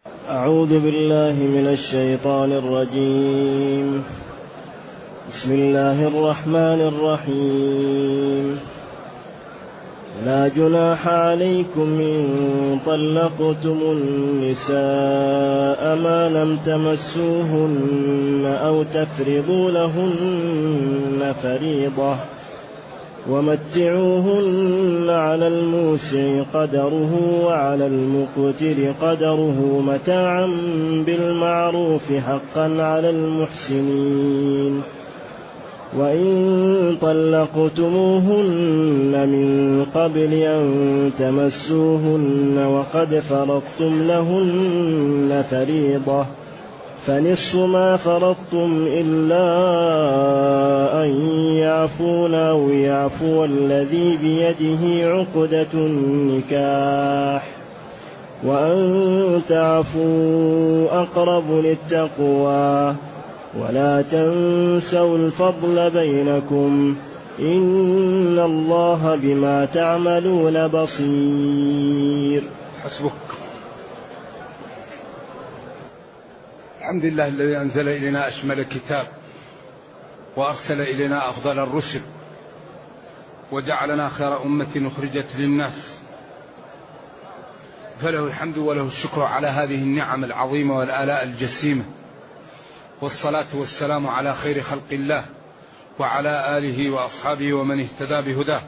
أعوذ بالله من الشيطان الرجيم. بسم الله الرحمن الرحيم. لا جناح عليكم إن طلقتم النساء ما لم تمسوهن أو تفرضوا لهن فريضة ومتعوهن على الموسع قدره وعلى المقتر قدره متاعا بالمعروف حقا على المحسنين. وإن طلقتموهن من قبل أن تمسوهن وقد فرضتم لهن فريضة فنصف ما فرضتم إلا أن يعفون أو يعفو الذي بيده عقدة النكاح وأن تعفوا أقرب للتقوى ولا تنسوا الفضل بينكم إن الله بما تعملون بصير. حسبك. الحمد لله الذي أنزل إلينا أشمل كتاب وأرسل إلينا أفضل الرسل وجعلنا خير أمة أخرجت للناس، فله الحمد وله الشكر على هذه النعم العظيمة والآلاء الجسيمة، والصلاة والسلام على خير خلق الله وعلى آله وأصحابه ومن اهتدى بهداه.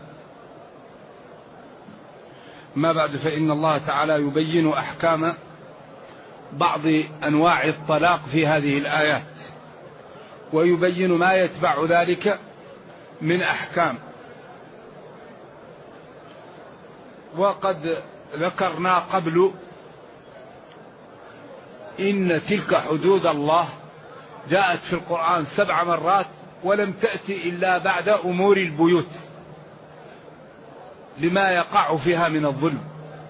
ما بعد، فإن الله تعالى يبين أحكام بعض أنواع الطلاق في هذه الآيات، ويبين ما يتبع ذلك من أحكام. وقد ذكرنا قبل إن تلك حدود الله جاءت في القرآن 7 مرات ولم تأتي إلا بعد أمور البيوت لما يقع فيها من الظلم،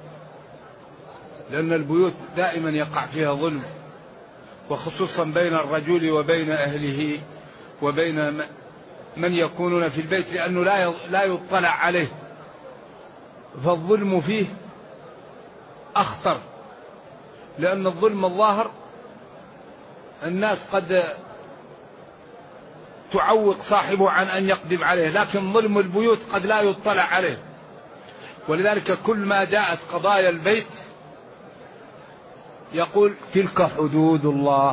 لأن البيوت دائما يقع فيها ظلم، وخصوصا بين الرجل وبين أهله وبين من يكونون في البيت، لأنه لا يطلع عليه، فالظلم فيه أخطر، لأن الظلم الظاهر الناس قد تعوق صاحبه عن أن يقدم عليه، لكن ظلم البيوت قد لا يطلع عليه. ولذلك كل ما جاءت قضايا البيت يقول تلك حدود الله،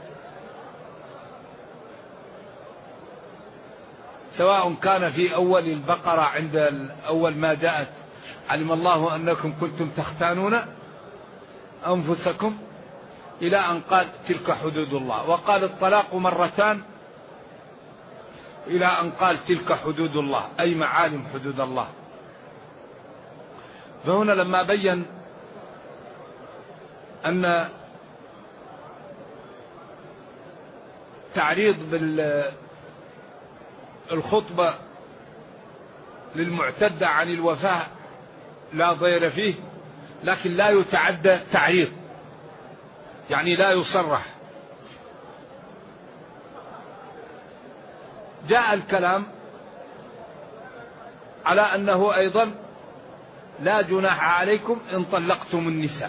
سواء كان في أول البقرة عند أول ما جاءت علم الله أنكم كنتم تختانون أنفسكم إلى أن قال تلك حدود الله، وقال الطلاق مرتان إلى أن قال تلك حدود الله، أي معالم حدود الله. فهنا لما بين أن تعريض بالخطبة للمعتدة عن الوفاة لا ضير فيه، لكن لا يتعدى تعريض، يعني لا يصرح. جاء الكلام على أنه أيضا لا جناح عليكم إن طلقتم النساء،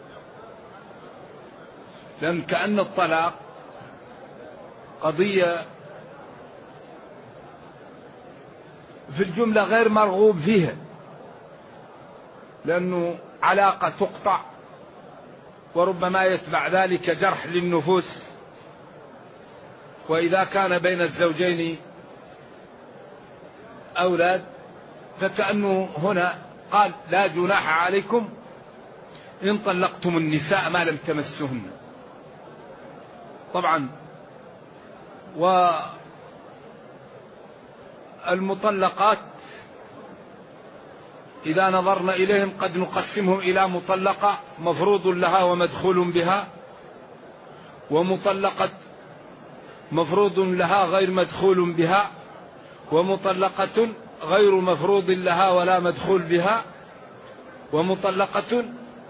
لأن كأن الطلاق قضية في الجملة غير مرغوب فيها، لأنه علاقة تقطع وربما يتبع ذلك جرح للنفوس، وإذا كان بين الزوجين أولاد فكأنه هنا قال لا جناح عليكم إن طلقتم النساء ما لم تمسهن. طبعا والمطلقات إذا نظرنا إليهم قد نقسمهم إلى مطلقة مفروض لها ومدخول بها، ومطلقة مفروض لها غير مدخول بها، ومطلقة غير مفروض لها ولا مدخول بها، ومطلقة،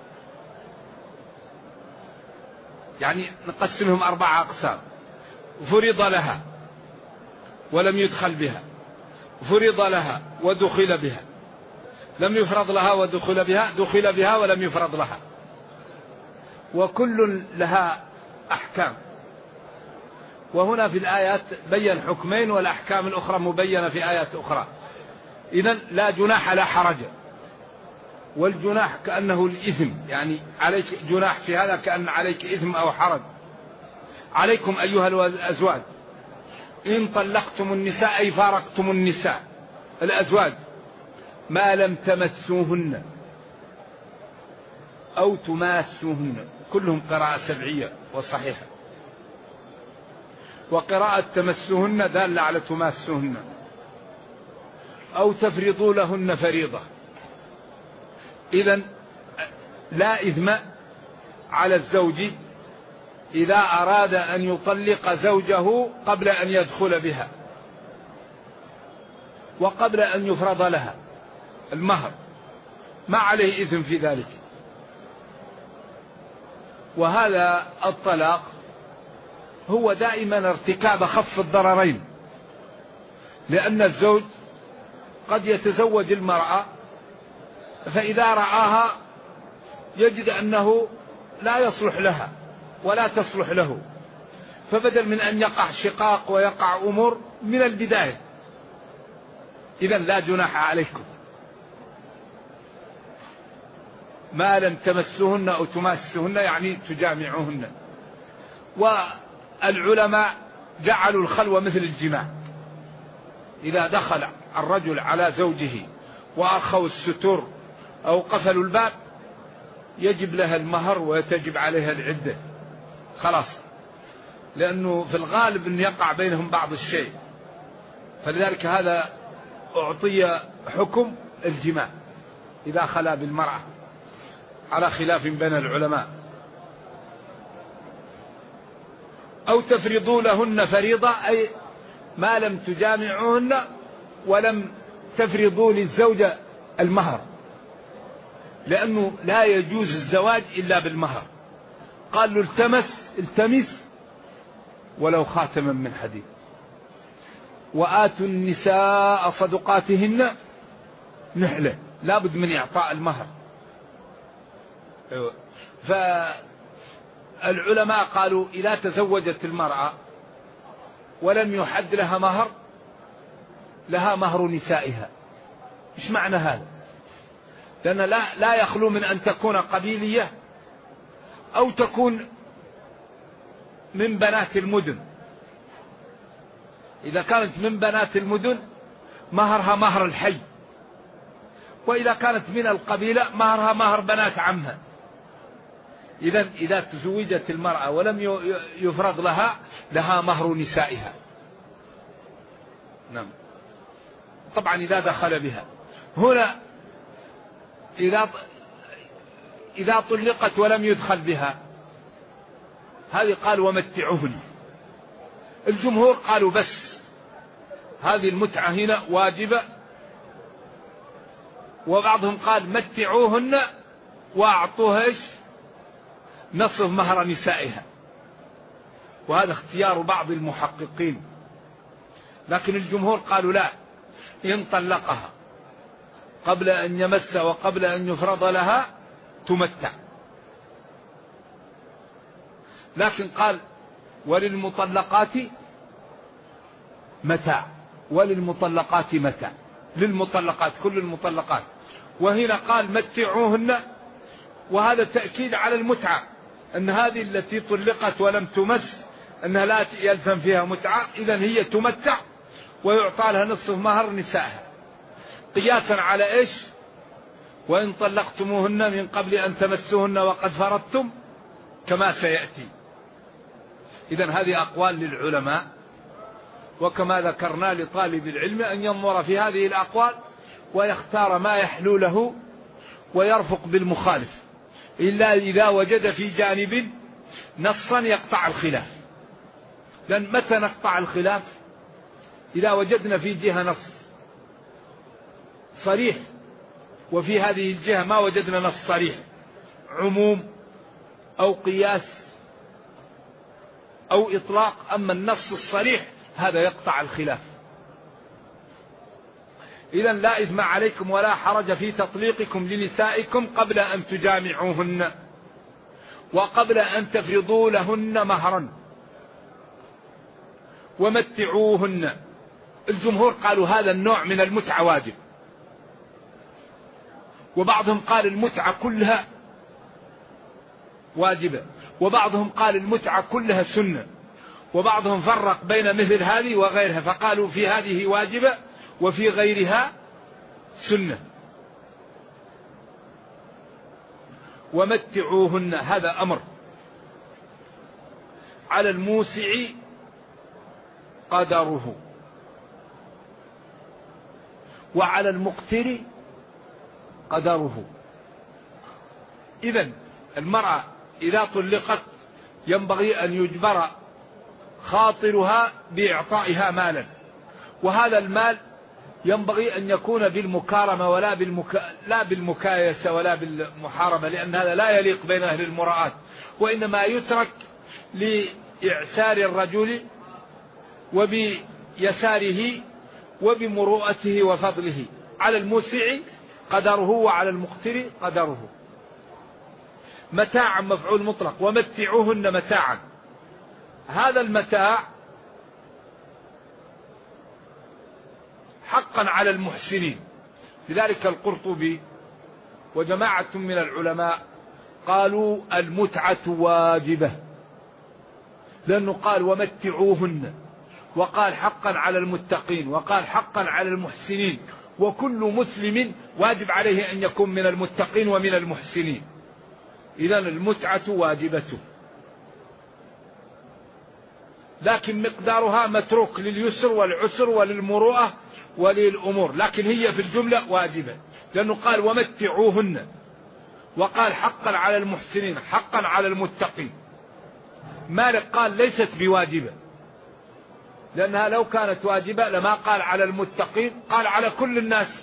يعني نقسمهم 4 أقسام: فرض لها ولم يدخل بها، فرض لها ودخل بها، لم يفرض لها ودخل بها، دخل بها ولم يفرض لها. وكل لها أحكام. وهنا في الآيات بين حكمين والأحكام الأخرى مبينة في آيات أخرى. إذن لا جناح لا حرج، والجناح كأنه الإثم، يعني عليك جناح في هذا كأن عليك إثم أو حرج. عليكم أيها الأزواج إن طلقتم النساء أي فارقتم النساء الأزواج ما لم تمسوهن أو تماسوهن، كلهم قراءة سبعية وصحيحة، وقراءة تمسوهن دالة على تماسوهن، أو تفرضوا لهن فريضة. إذن لا إثم على الزوج إذا أراد أن يطلق زوجه قبل أن يدخل بها وقبل أن يفرض لها المهر، ما عليه إثم في ذلك. وهذا الطلاق هو دائما ارتكاب خف الضررين، لأن الزوج قد يتزوج المرأة فإذا رآها يجد أنه لا يصلح لها ولا تصلح له، فبدل من أن يقع شقاق ويقع أمور من البداية. إذن لا جناح عليكم ما لم تمسوهن أو تماسوهن، يعني تجامعوهن. والعلماء جعلوا الخلوة مثل الجماع، إذا دخل الرجل على زوجه وأرخوا الستور أو قفلوا الباب يجب لها المهر ويتجب عليها العدة، خلاص، لأنه في الغالب أن يقع بينهم بعض الشيء، فلذلك هذا أعطي حكم الجماع إذا خلا بالمرأة، على خلاف بين العلماء. أو تفرضوا لهن فريضة أي ما لم تجامعوهن ولم تفرضوا للزوجة المهر، لأنه لا يجوز الزواج إلا بالمهر. قال له التمس ولو خاتما من حديد، وآتوا النساء صدقاتهن نحلة، لا بد من إعطاء المهر. فالعلماء قالوا إذا تزوجت المرأة ولم يحد لها مهر لها مهر نسائها. إيش معنى هذا؟ لأن لا يخلو من أن تكون قبيلية أو تكون من بنات المدن. إذا كانت من بنات المدن مهرها مهر الحي، وإذا كانت من القبيلة مهرها مهر بنات عمها. إذا تزوجت المرأة ولم يفرض لها مهر نسائها. نعم، طبعا إذا دخل بها. هنا إذا طلقت ولم يدخل بها، هذه قال ومتعوهن. الجمهور قالوا بس هذه المتعة هنا واجبة، وبعضهم قال متعوهن واعطوها نصف مهر نسائها، وهذا اختيار بعض المحققين. لكن الجمهور قالوا لا، إن طلقها قبل أن يمس وقبل أن يفرض لها تمتع. لكن قال وللمطلقات متاع، وللمطلقات متاع، للمطلقات كل المطلقات. وهنا قال متعوهن، وهذا تأكيد على المتعة، أن هذه التي طلقت ولم تمس أنها لا يلزم فيها متعة، إذن هي تمتع ويعطى لها نصف مهر نسائها، قياسا على إيش؟ وإن طلقتموهن من قبل أن تمسوهن وقد فرضتم كما سيأتي. إذن هذه أقوال للعلماء، وكما ذكرنا لطالب العلم أن ينظر في هذه الأقوال ويختار ما يحلو له ويرفق بالمخالف، إلا إذا وجد في جانب نصا يقطع الخلاف. لأن متى نقطع الخلاف؟ إذا وجدنا في جهة نص صريح وفي هذه الجهة ما وجدنا نص صريح، عموم أو قياس أو إطلاق. أما النص الصريح هذا يقطع الخلاف. إذن لا إثم عليكم ولا حرج في تطليقكم لنسائكم قبل أن تجامعوهن، وقبل أن تفرضوا لهن مهرا ومتعوهن. الجمهور قالوا هذا النوع من المتعة واجب، وبعضهم قال المتعة كلها واجبة، وبعضهم قال المتعة كلها سنة، وبعضهم فرق بين مثل هذه وغيرها فقالوا في هذه واجبة وفي غيرها سنة. ومتعوهن هذا أمر. على الموسع قدره وعلى المقتر قدره. إذن المرأة إذا طلقت ينبغي أن يجبر خاطرها بإعطائها مالا، وهذا المال ينبغي أن يكون بالمكارمة لا بالمكايسة ولا بالمحاربة، لأن هذا لا يليق بين أهل المراءات، وإنما يترك لإعسار الرجل وبيساره وبمروءته وفضله. على الموسع قدره وعلى المقتر قدره. متاعا مفعول مطلق، ومتعوهن متاعا. هذا المتاع حقا على المحسنين. لذلك القرطبي وجماعة من العلماء قالوا المتعة واجبة، لأنه قال ومتعوهن، وقال حقا على المتقين، وقال حقا على المحسنين، وكل مسلم واجب عليه أن يكون من المتقين ومن المحسنين. إذن المتعة واجبة، لكن مقدارها متروك لليسر والعسر وللمروءة وللأمور، لكن هي في الجملة واجبة، لأنه قال ومتعوهن، وقال حقا على المحسنين، حقا على المتقين. مالك قال ليست بواجبة، لأنها لو كانت واجبة لما قال على المتقين، قال على كل الناس،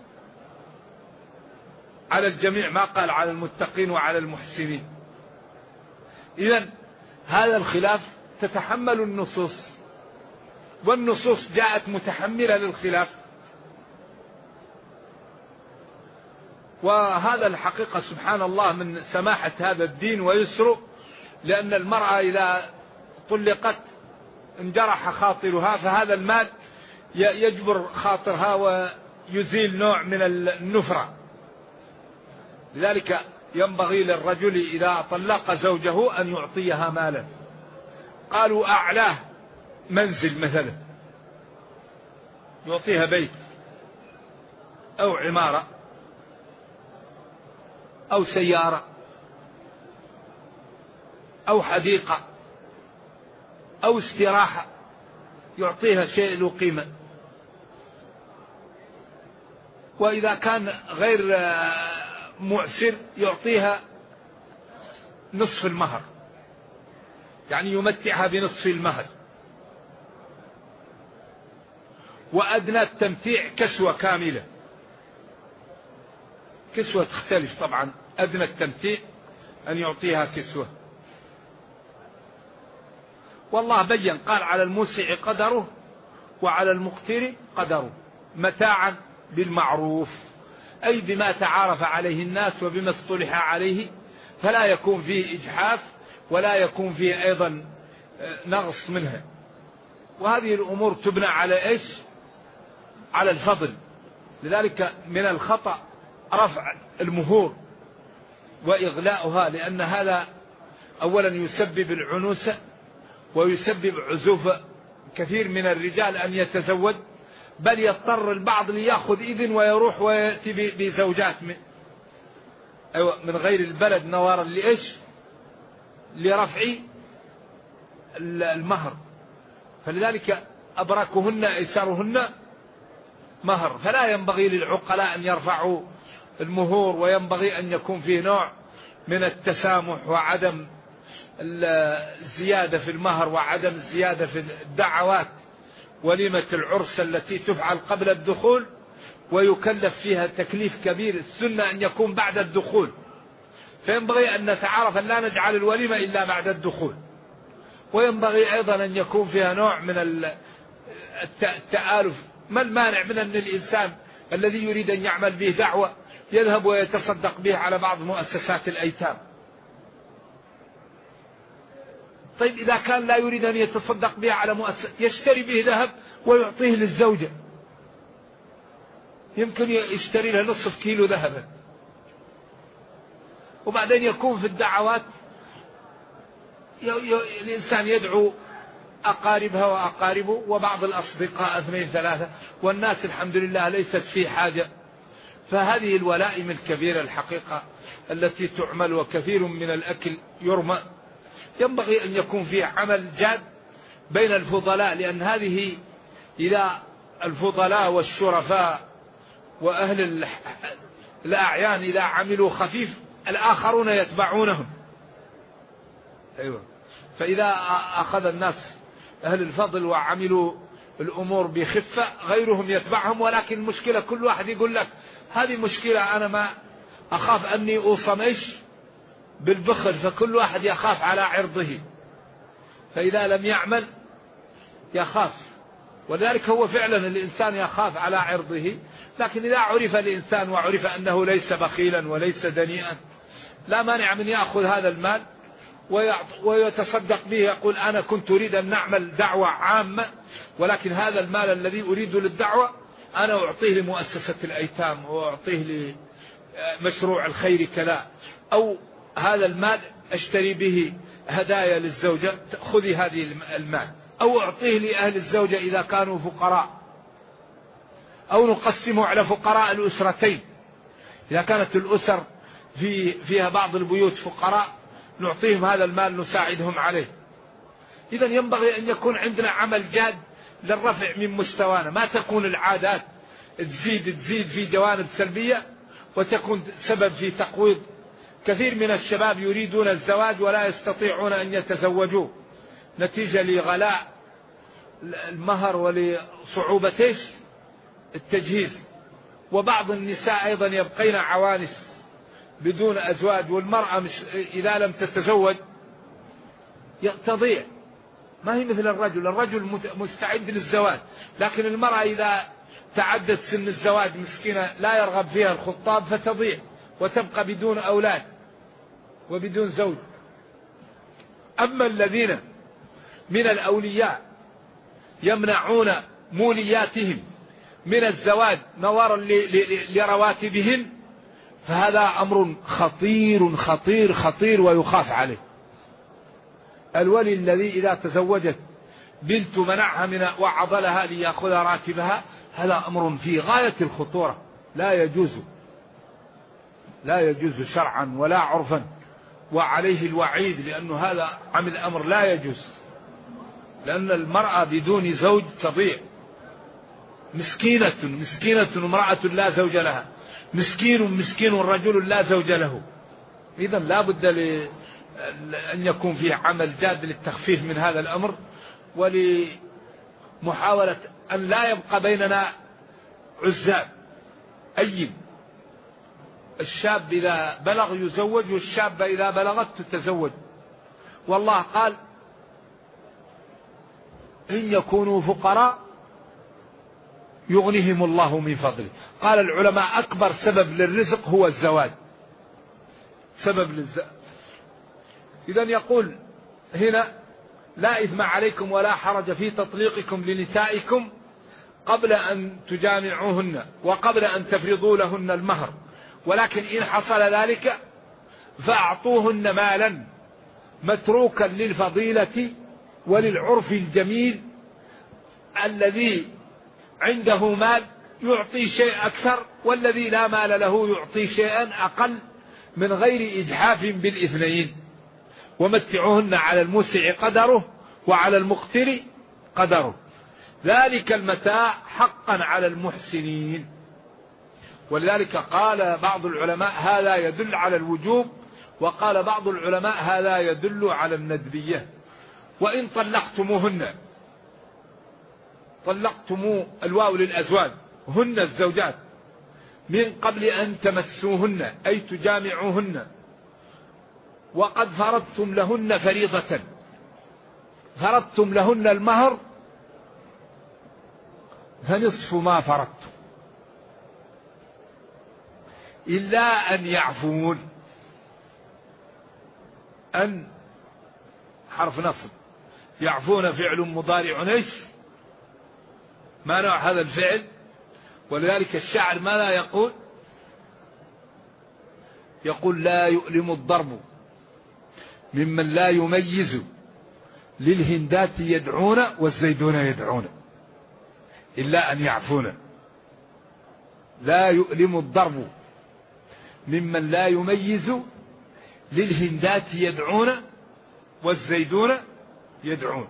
على الجميع، ما قال على المتقين وعلى المحسنين. إذن هذا الخلاف تتحمل النصوص، والنصوص جاءت متحملة للخلاف. وهذا الحقيقة سبحان الله من سماحة هذا الدين ويسره، لأن المرأة إذا طلقت انجرح خاطرها، فهذا المال يجبر خاطرها ويزيل نوع من النفرة. لذلك ينبغي للرجل إذا طلق زوجه أن يعطيها مالا. قالوا أعلاه منزل مثلا، يعطيها بيت أو عمارة أو سيارة أو حديقة أو استراحة، يعطيها شيء له قيمة. وإذا كان غير معسر يعطيها نصف المهر، يعني يمتعها بنصف المهر. وأدنى التمتيع كسوة كاملة. كسوة تختلف طبعا، أدنى التمتيع أن يعطيها كسوة. والله بين قال على الموسع قدره وعلى المقتر قدره، متاعا بالمعروف، أي بما تعارف عليه الناس وبما اصطلح عليه، فلا يكون فيه إجحاف ولا يكون فيه أيضا نقص منها. وهذه الأمور تبنى على إيش؟ على الفضل. لذلك من الخطأ رفع المهور وإغلاؤها، لأن هذا أولا يسبب العنوسة ويسبب عزوف كثير من الرجال أن يتزوج، بل يضطر البعض ليأخذ إذن ويروح ويأتي بزوجات من غير البلد نوارا لإيش؟ لرفع المهر. فلذلك أبركهن إيسارهن مهر. فلا ينبغي للعقلاء أن يرفعوا المهور، وينبغي أن يكون فيه نوع من التسامح وعدم الزيادة في المهر وعدم الزيادة في الدعوات. وليمة العرس التي تفعل قبل الدخول ويكلف فيها تكليف كبير، السنة أن يكون بعد الدخول، فينبغي أن نتعارف أن لا نجعل الوليمة إلا بعد الدخول. وينبغي أيضا أن يكون فيها نوع من التآلف. ما المانع من أن الإنسان الذي يريد أن يعمل به دعوة يذهب ويتصدق به على بعض مؤسسات الأيتام؟ طيب إذا كان لا يريد أن يتصدق بها على مؤسسة يشتري به ذهب ويعطيه للزوجة، يمكن يشتري له نصف كيلو ذهبا، وبعدين يكون في الدعوات الإنسان يدعو أقاربها وأقاربه وبعض الأصدقاء 2 3، والناس الحمد لله ليست في حاجة. فهذه الولائم الكبيرة الحقيقة التي تعمل وكثير من الأكل يرمى، ينبغي أن يكون فيه عمل جاد بين الفضلاء، لأن هذه إذا الفضلاء والشرفاء وأهل الأعيان إذا عملوا خفيف الآخرون يتبعونهم. أيوة. فإذا أخذ الناس أهل الفضل وعملوا الأمور بخفة غيرهم يتبعهم، ولكن المشكلة كل واحد يقول لك هذه مشكلة، أنا ما أخاف أني أوصمش بالبخل، فكل واحد يخاف على عرضه، فإذا لم يعمل يخاف. ولذلك هو فعلا الإنسان يخاف على عرضه، لكن إذا عرف الإنسان وعرف أنه ليس بخيلا وليس دنيئا لا مانع من يأخذ هذا المال ويتصدق به، يقول أنا كنت أريد أن نعمل دعوة عامة، ولكن هذا المال الذي أريد للدعوة أنا أعطيه لمؤسسة الأيتام وأعطيه لمشروع الخير كذا، أو هذا المال أشتري به هدايا للزوجة خذي هذه المال، أو أعطيه لأهل الزوجة إذا كانوا فقراء، أو نقسمه على فقراء الأسرتين، إذا كانت الأسر فيها بعض البيوت فقراء نعطيهم هذا المال نساعدهم عليه. إذن ينبغي أن يكون عندنا عمل جاد للرفع من مستوانا، ما تكون العادات تزيد في جوانب سلبية وتكون سبب في تقويض. كثير من الشباب يريدون الزواج ولا يستطيعون أن يتزوجوا نتيجة لغلاء المهر ولصعوبة التجهيز، وبعض النساء أيضا يبقين عوانس بدون أزواج، والمرأة إذا لم تتزوج تضيع، ما هي مثل الرجل مستعد للزواج، لكن المرأة إذا تعدت سن الزواج مسكينة لا يرغب فيها الخطاب فتضيع وتبقى بدون أولاد وبدون زوج. أما الذين من الأولياء يمنعون مولياتهم من الزواج نظرا لرواتبهن فهذا أمر خطير خطير خطير ويخاف عليه. الولي الذي إذا تزوجت بنت منعها من وعضلها ليأخذ راتبها هذا أمر في غاية الخطورة، لا يجوز شرعا ولا عرفا، وعليه الوعيد، لأنه هذا عمل أمر لا يجوز، لأن المرأة بدون زوج تضيع. مسكينة امرأة لا زوج لها، مسكين رجل لا زوج له. إذن لا بد أن يكون فيه عمل جاد للتخفيف من هذا الأمر، ولمحاولة أن لا يبقى بيننا عزاب. الشاب إذا بلغ يزوج، والشابة إذا بلغت تتزوج. والله قال إن يكونوا فقراء يغنيهم الله من فضله. قال العلماء أكبر سبب للرزق هو الزواج، إذن يقول هنا لا إثم عليكم ولا حرج في تطليقكم لنسائكم قبل أن تجامعوهن وقبل أن تفرضوا لهن المهر، ولكن إن حصل ذلك فأعطوهن مالا متروكا للفضيلة وللعرف الجميل. الذي عنده مال يعطي شيء أكثر، والذي لا مال له يعطي شيئا أقل من غير إجحاف بالاثنين. ومتعوهن على الموسع قدره وعلى المقتر قدره، ذلك المتاع حقا على المحسنين. ولذلك قال بعض العلماء هذا يدل على الوجوب، وقال بعض العلماء هذا يدل على الندبية. وإن طلقتموهن، الواو للأزواج، هن الزوجات، من قبل أن تمسوهن أي تجامعوهن، وقد فرضتم لهن فريضة، فرضتم لهن المهر فنصف ما فرضتم إلا أن يعفون، أن حرف نصب. يعفون فعل مضارع ايش؟ ما نوع هذا الفعل؟ ولذلك الشاعر ماذا يقول؟ يقول لا يؤلم الضرب ممن لا يميز للهندات يدعون والزيدون يدعون إلا أن يعفون. لا يؤلم الضرب ممن لا يميز للهندات يدعون والزيدون يدعون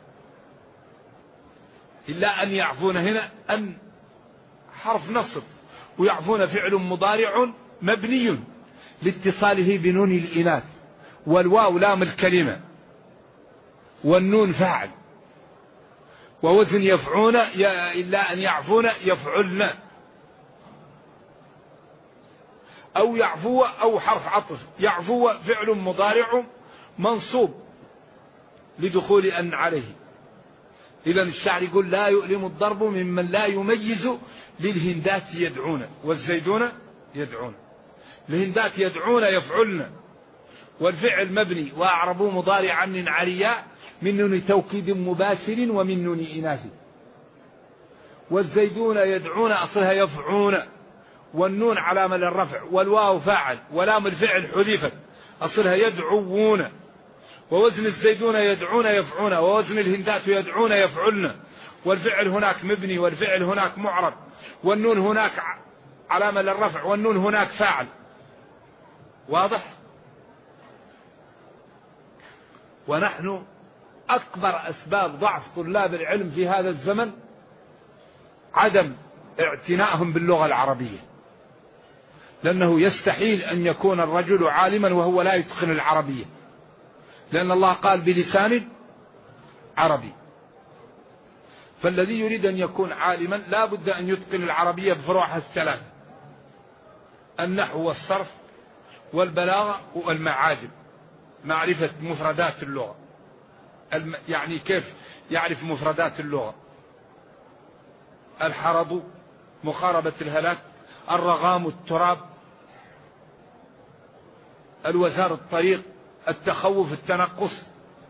إلا أن يعفون. هنا أن حرف نصب، ويعفون فعل مضارع مبني لاتصاله بنون الإناث، والواو لام الكلمة، والنون فاعل، ووزن يفعون إلا أن يعفون يفعلن، أو يعفو أو حرف عطف. يعفو فعل مضارع منصوب لدخول أن عليه. إذا الشاعر يقول لا يؤلم الضرب ممن لا يميز للهندات يدعون والزيدون يدعون. الهندات يدعون يفعلن، والفعل مبني وأعربوا مضارعا من علياء من نون توكيد مباشر ومن نون إناث. والزيدون يدعون أصلها يفعون، والنون علامة للرفع، والواو فاعل، ولام الفعل حذفت أصلها يدعون. ووزن الزيدون يدعون يفعون، ووزن الهندات يدعون يفعلن، والفعل هناك مبني والفعل هناك معرب، والنون هناك علامة للرفع، والنون هناك فاعل. واضح؟ ونحن أكبر أسباب ضعف طلاب العلم في هذا الزمن عدم اعتنائهم باللغة العربية، لأنه يستحيل أن يكون الرجل عالما وهو لا يتقن العربية، لأن الله قال بلسان عربي. فالذي يريد أن يكون عالما لا بد أن يتقن العربية بفروعها الثلاث: النحو والصرف والبلاغة والمعاجم، معرفة مفردات اللغة. يعني كيف يعرف مفردات اللغة؟ الحرض، مقاربة الهلاك، الرغام التراب، الوزار الطريق، التخوف التنقص،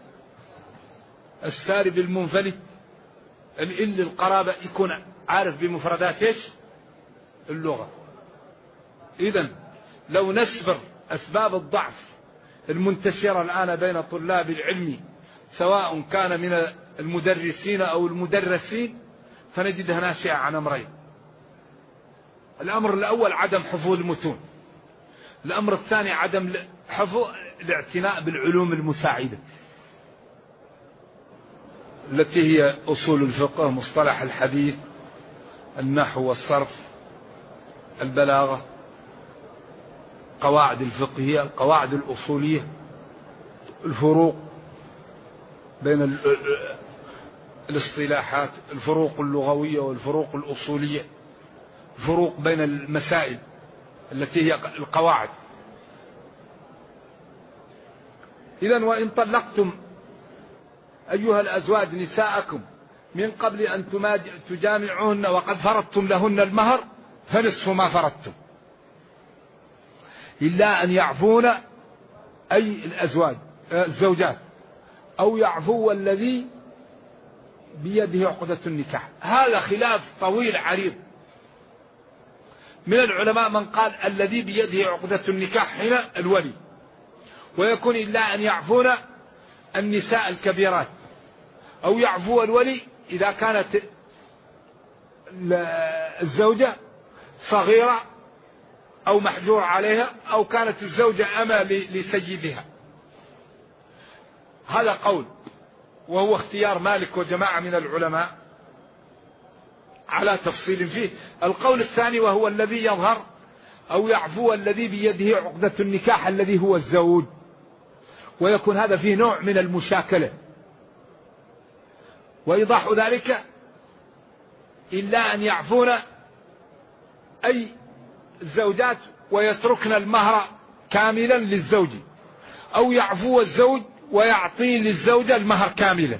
السارب المنفلت، الإل القرابة. يكون عارف بمفردات ايش؟ اللغة. إذن لو نسبر أسباب الضعف المنتشرة الآن بين طلاب العلم سواء كان من المدرسين أو المدرسين فنجدها ناشئة عن أمرين: الأمر الأول عدم حفظ المتون، الأمر الثاني عدم حفظ الاعتناء بالعلوم المساعدة التي هي أصول الفقه، مصطلح الحديث، النحو والصرف، البلاغة، قواعد الفقهية، القواعد الأصولية، الفروق بين الاصطلاحات، الفروق اللغوية والفروق الأصولية، الفروق بين المسائل التي هي القواعد. إذن وإن طلقتم أيها الأزواج نساءكم من قبل أن تجامعوهن وقد فرضتم لهن المهر فنصف ما فرضتم، إلا أن يعفون أي الزوجات، أو يعفو الذي بيده عقدة النكاح. هذا خلاف طويل عريض من العلماء، من قال الذي بيده عقدة النكاح هنا الولي، ويكون إلا أن يعفون النساء الكبيرات، أو يعفو الولي إذا كانت الزوجة صغيرة أو محجور عليها، أو كانت الزوجة أمة لسيدها. هذا قول، وهو اختيار مالك وجماعة من العلماء على تفصيل فيه. القول الثاني وهو الذي يظهر: أو يعفو الذي بيده عقدة النكاح الذي هو الزوج، ويكون هذا فيه نوع من المشاكلة. وإيضاح ذلك: إلا أن يعفون أي الزوجات ويتركن المهر كاملا للزوج، أو يعفو الزوج ويعطي للزوجة المهر كاملا.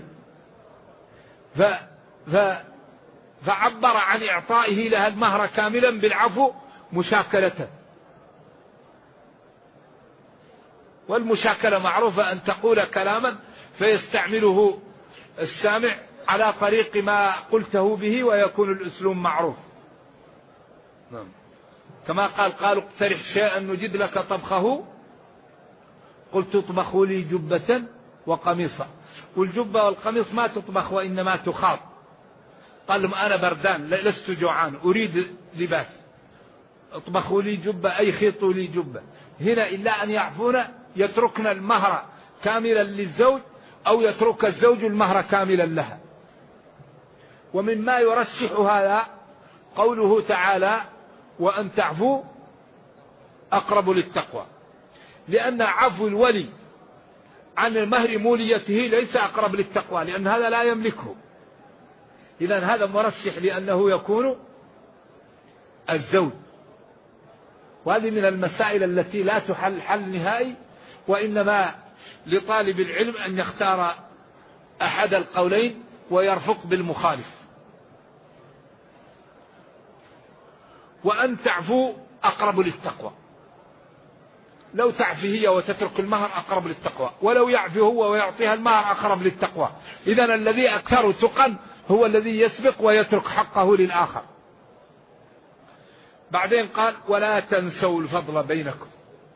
فعبر عن إعطائه لها المهر كاملا بالعفو مشاكلته. والمشاكلة معروفة أن تقول كلاما فيستعمله السامع على طريق ما قلته به ويكون الأسلوب معروف. نعم. كما قالوا اقترح شيئا نجد لك طبخه، قلت اطبخوا لي جبة وقميصا. والجبة والقميص ما تطبخ وإنما تخاط. قال لهم أنا بردان لست جوعان أريد لباس، اطبخوا لي جبة أي خيطوا لي جبة. هنا إلا أن يعفون يتركن المهر كاملا للزوج أو يترك الزوج المهر كاملا لها. ومما يرشح هذا قوله تعالى وأن تعفوا أقرب للتقوى، لأن عفو الولي عن المهر موليته ليس أقرب للتقوى، لأن هذا لا يملكه. إذن هذا مرشح لأنه يكون الزوج. وهذه من المسائل التي لا تحل حل نهائي، وإنما لطالب العلم أن يختار أحد القولين ويرفق بالمخالف. وأن تعفو أقرب للتقوى، لو تعفي هي وتترك المهر أقرب للتقوى، ولو يعفي هو ويعطيها المهر أقرب للتقوى. إذن الذي أكثر تقا هو الذي يسبق ويترك حقه للآخر. بعدين قال ولا تنسوا الفضل بينكم.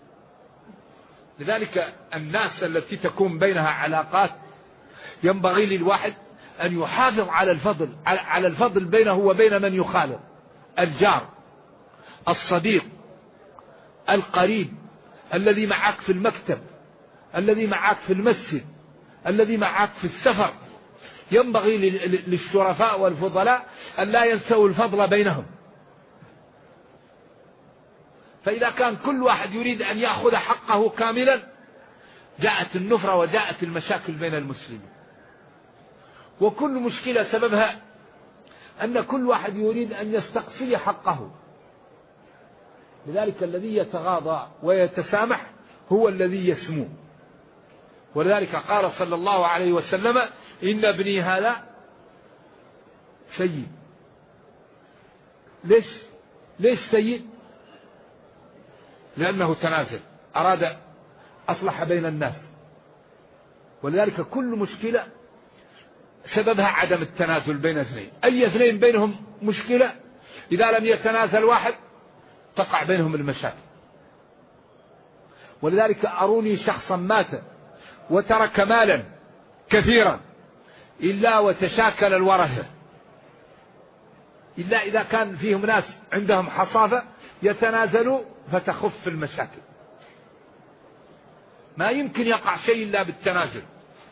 لذلك الناس التي تكون بينها علاقات ينبغي للواحد أن يحافظ على الفضل بينه وبين من يخالط، الجار، الصديق، القريب، الذي معك في المكتب، الذي معك في المسجد، الذي معك في السفر. ينبغي للشرفاء والفضلاء أن لا ينسوا الفضل بينهم. فإذا كان كل واحد يريد أن يأخذ حقه كاملا جاءت النفرة وجاءت المشاكل بين المسلمين. وكل مشكلة سببها أن كل واحد يريد أن يستقصي حقه. لذلك الذي يتغاضى ويتسامح هو الذي يسمو. ولذلك قال صلى الله عليه وسلم إن ابني هذا سيد. ليش سيد؟ لأنه تنازل، أراد أصلح بين الناس. ولذلك كل مشكلة سببها عدم التنازل بين اثنين. أي اثنين بينهم مشكلة إذا لم يتنازل واحد تقع بينهم المشاكل. ولذلك أروني شخصا مات وترك مالا كثيرا إلا وتشاكل الورثة، إلا إذا كان فيهم ناس عندهم حصافة يتنازلوا فتخف المشاكل. ما يمكن يقع شيء إلا بالتنازل.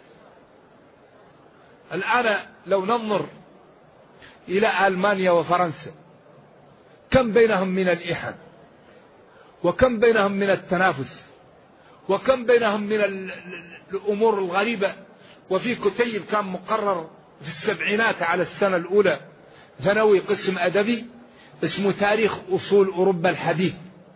الآن لو ننظر إلى ألمانيا وفرنسا كم بينهم من الإحن، وكم بينهم من التنافس، وكم بينهم من الأمور الغريبة. وفي كتيب كان مقرر في السبعينات على السنة الأولى ثانوي قسم أدبي اسمه تاريخ أصول أوروبا الحديث،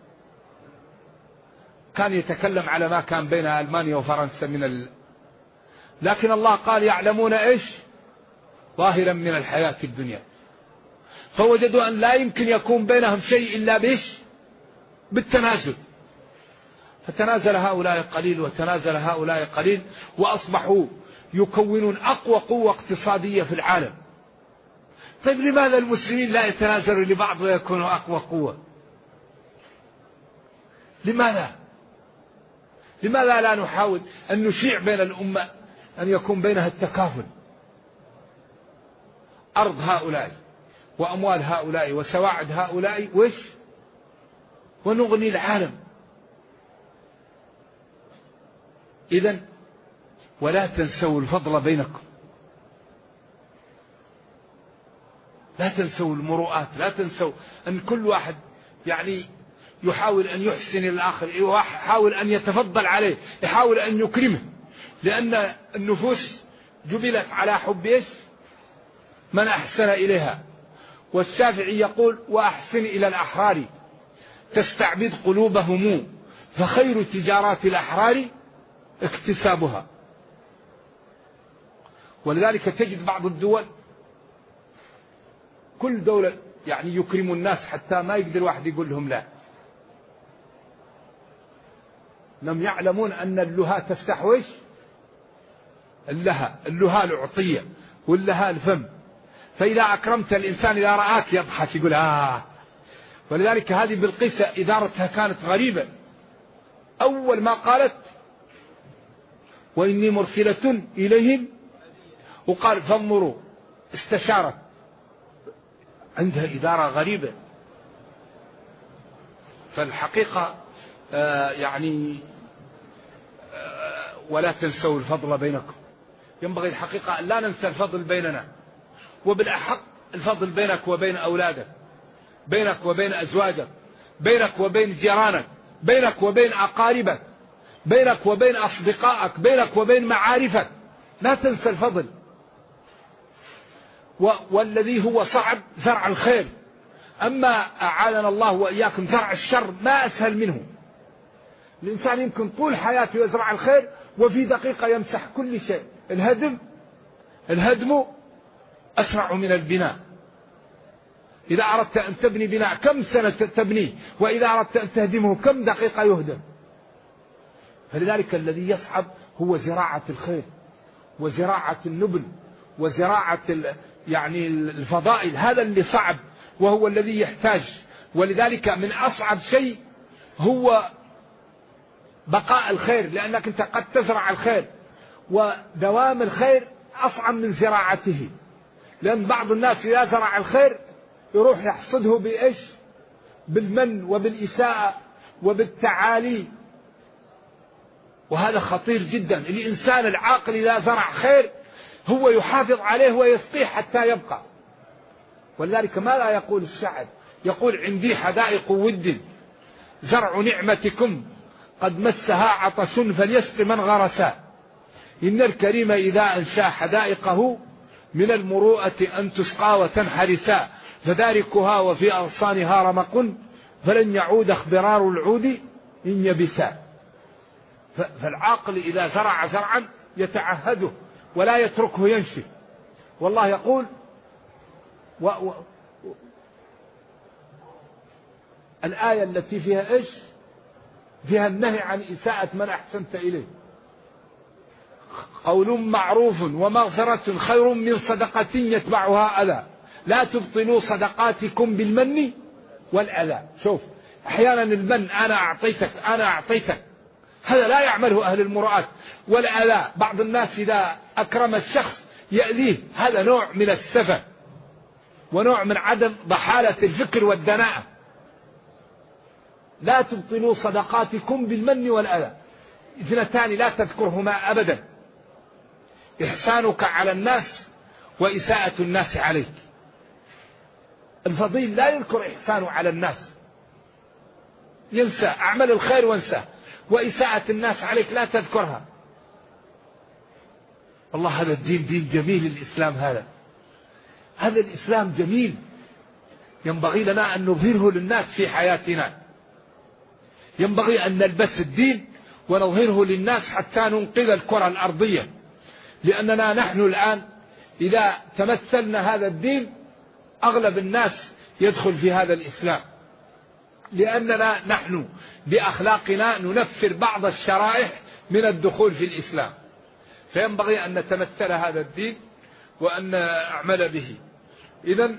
كان يتكلم على ما كان بين ألمانيا وفرنسا لكن الله قال يعلمون إيش؟ ظاهرا من الحياة الدنيا. فوجدوا أن لا يمكن يكون بينهم شيء إلا بإيش؟ بالتنازل. فتنازل هؤلاء قليل وتنازل هؤلاء قليل، وأصبحوا يكونون أقوى قوة اقتصادية في العالم. طيب لماذا المسلمين لا يتنازلوا لبعض ويكونوا أقوى قوة؟ لماذا لا نحاول أن نشيع بين الأمة أن يكون بينها التكافل؟ أرض هؤلاء وأموال هؤلاء وسواعد هؤلاء ونغني العالم. إذن ولا تنسوا الفضل بينكم، لا تنسوا المروءات، لا تنسوا أن كل واحد يحاول أن يحسن الآخر، يحاول أن يتفضل عليه، يحاول أن يكرمه. لأن النفوس جبلت على حب من أحسن إليها. والشافعي يقول وأحسن إلى الأحرار تستعبد قلوبهم، فخير تجارات الأحرار اكتسابها. ولذلك تجد بعض الدول كل دولة يكرم الناس حتى ما يقدر واحد يقول لهم لا. لم يعلمون أن اللها تفتح اللها العطية واللها الفم. فإذا أكرمت الإنسان إذا رآك يضحك يقول ولذلك هذه بلقيس إدارتها كانت غريبة. أول ما قالت وإني مرسلة إليهم وقال فانظروا استشارت. عندها إدارة غريبة. فالحقيقة يعني ولا تنسوا الفضل بينكم. ينبغي الحقيقة أن لا ننسى الفضل بيننا، وبالأحق الفضل بينك وبين أولادك، بينك وبين أزواجك، بينك وبين جيرانك، بينك وبين أقاربك، بينك وبين أصدقائك، بينك وبين معارفك. لا تنسى الفضل. والذي هو صعب زرع الخير. أما أعاذنا الله وإياكم زرع الشر ما أسهل منه. الإنسان يمكن طول حياته يزرع الخير وفي دقيقة يمسح كل شيء. الهدم أسرع من البناء. إذا أردت أن تبني بناء كم سنة تبنيه، وإذا أردت أن تهدمه كم دقيقة يهدم. فلذلك الذي يصعب هو زراعة الخير وزراعة النبل وزراعة يعني الفضائل. هذا اللي صعب وهو الذي يحتاج. ولذلك من أصعب شيء هو بقاء الخير، لأنك أنت قد تزرع الخير ودوام الخير أصعب من زراعته. لأن بعض الناس إذا زرع الخير يروح يحصده بإيش؟ بالمن وبالإساءة وبالتعالي، وهذا خطير جدا. الإنسان العاقل إذا زرع خير هو يحافظ عليه ويسقيه حتى يبقى. ولذلك ما لا يقول الشاعر؟ يقول عندي حدائق ود زرع نعمتكم قد مسها عطش فليسق من غرسا. إن الكريم إذا أنشا حدائقه من المروءة أن تسقى وتنحرسا، فداركها وفي أغصانها رمق فلن يعود اخضرار العود إن يبسا. فالعاقل إذا زرع زرعا يتعهده ولا يتركه ينشف. والله يقول الآية التي فيها إيش؟ فيها النهي عن إساءة من أحسنت إليه. قول معروف ومغفرة خير من صدقة يتبعها أذى لا تبطلوا صدقاتكم بالمن والأذى. شوف أحيانا المن أنا أعطيتك هذا لا يعمله أهل المروءات. والأذى بعض الناس إذا أكرم الشخص يأذيه، هذا نوع من السفة ونوع من عدم ضحالة الفكر والدناءة. لا تبطلوا صدقاتكم بالمن والأذى. اثنتان لا تذكرهما أبدا: إحسانك على الناس وإساءة الناس عليك. الفضيل لا يذكر إحسانه على الناس، ينسى أعمال الخير وانسى، وإساءة الناس عليك لا تذكرها. والله هذا الدين دين جميل. الإسلام هذا الإسلام جميل، ينبغي لنا أن نظهره للناس في حياتنا. ينبغي أن نلبس الدين ونظهره للناس حتى ننقذ الكرة الأرضية. لأننا نحن الآن إذا تمثلنا هذا الدين أغلب الناس يدخل في هذا الإسلام، لأننا نحن بأخلاقنا ننفر بعض الشرائح من الدخول في الإسلام. فينبغي أن نتمثل هذا الدين وأن نعمل به. إذن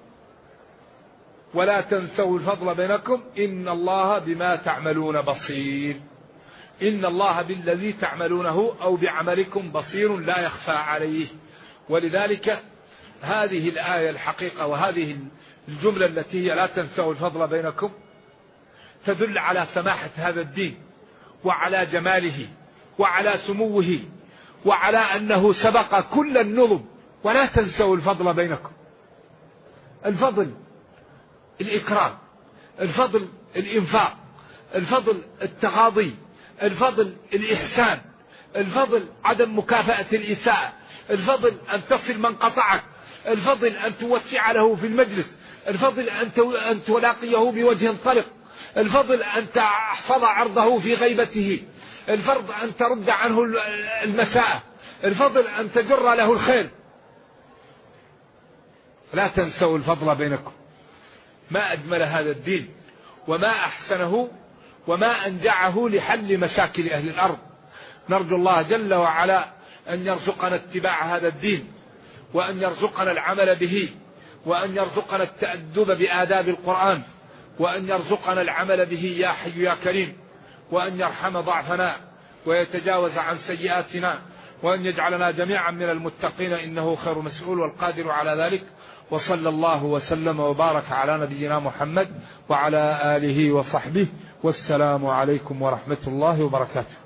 ولا تنسوا الفضل بينكم إن الله بما تعملون بصير. إن الله بالذي تعملونه أو بعملكم بصير لا يخفى عليه. ولذلك هذه الآية الحقيقة وهذه الجملة التي هي لا تنسوا الفضل بينكم تدل على سماحة هذا الدين وعلى جماله وعلى سموه وعلى أنه سبق كل النظم. ولا تنسوا الفضل بينكم. الفضل الإكرام، الفضل الإنفاق، الفضل التغاضي، الفضل الإحسان، الفضل عدم مكافأة الإساءة، الفضل أن تصل من قطعك، الفضل أن توسع له في المجلس، الفضل أن تلاقيه بوجه طلق، الفضل أن تحفظ عرضه في غيبته، الفضل أن ترد عنه المساءة، الفضل أن تجر له الخير. لا تنسوا الفضل بينكم. ما أجمل هذا الدين وما أحسنه وما أنجعه لحل مشاكل أهل الأرض. نرجو الله جل وعلا أن يرزقنا اتباع هذا الدين، وأن يرزقنا العمل به، وأن يرزقنا التأدب بآداب القرآن، وأن يرزقنا العمل به يا حي يا كريم، وأن يرحم ضعفنا ويتجاوز عن سيئاتنا، وأن يجعلنا جميعا من المتقين، إنه خير مسؤول والقادر على ذلك. وصلى الله وسلم وبارك على نبينا محمد وعلى آله وصحبه، والسلام عليكم ورحمة الله وبركاته.